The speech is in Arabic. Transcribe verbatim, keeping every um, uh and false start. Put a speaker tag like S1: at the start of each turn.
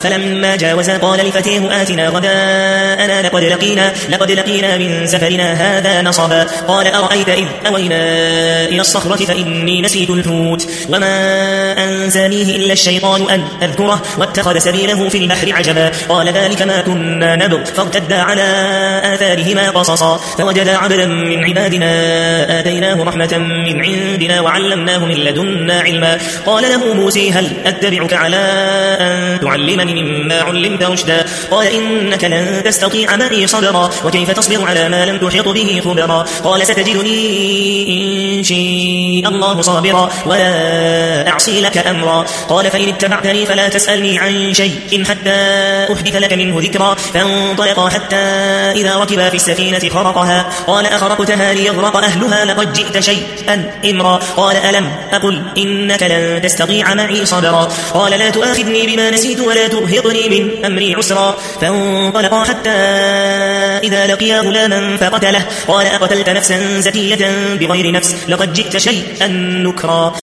S1: فلما جاوزا قال لفتيه آتنا غداءنا لقد لقينا, لقد لقينا من سفرنا هذا نصبا. قال أرأيت إذ أوينا إلى الصخرة فإني نسيت الحوت وما أنسانيه إلا الشيطان أن أذكره واتخذ سبيله في البحر عجبا. قال ذلك ما كنا نبغ فارتدا على آثارهما قصصا فوجدا عبدا من عبادنا آتيناه رحمة من عندنا وعلمناه من لدنا علما. قال له موسى هل أتبعك على أن تعلمني مما علمت رشدا. قال إنك لن تستطيع معي صبرا وكيف تصبر على ما لم تحط به خبرا. قال ستجدني إن شاء الله صابرا ولا أعصي لك أمرا. قال فإن اتبعتني فلا تسألني عن شيء حتى أحدث لك منه ذكرا. فانطلقا حتى إذا ركبا في السفينة خرقها. قال أخرقتها ليغرق أهلها لقد جئت شيئا إمرا. قال ألم أقل إنك لن تستطيع معي صبرا. قال لا تؤاخذني بما نسيت ولا ترهقني من أمري عسرا. فانطلقا حتى إذا لقيا غلاما فقتله. قال أقتلت نفسا زكية بغير نفس لقد جئت شيئا نكرا.